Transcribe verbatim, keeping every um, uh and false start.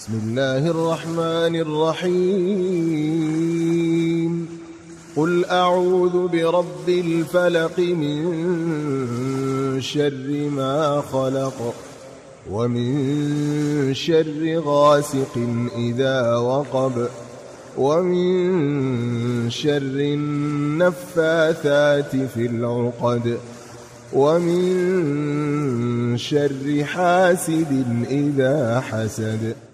بسم الله الرحمن الرحيم قل أعوذ برب الفلق من شر ما خلق ومن شر غاسق إذا وقب ومن شر النفاثات في العقد ومن شر حاسد إذا حسد.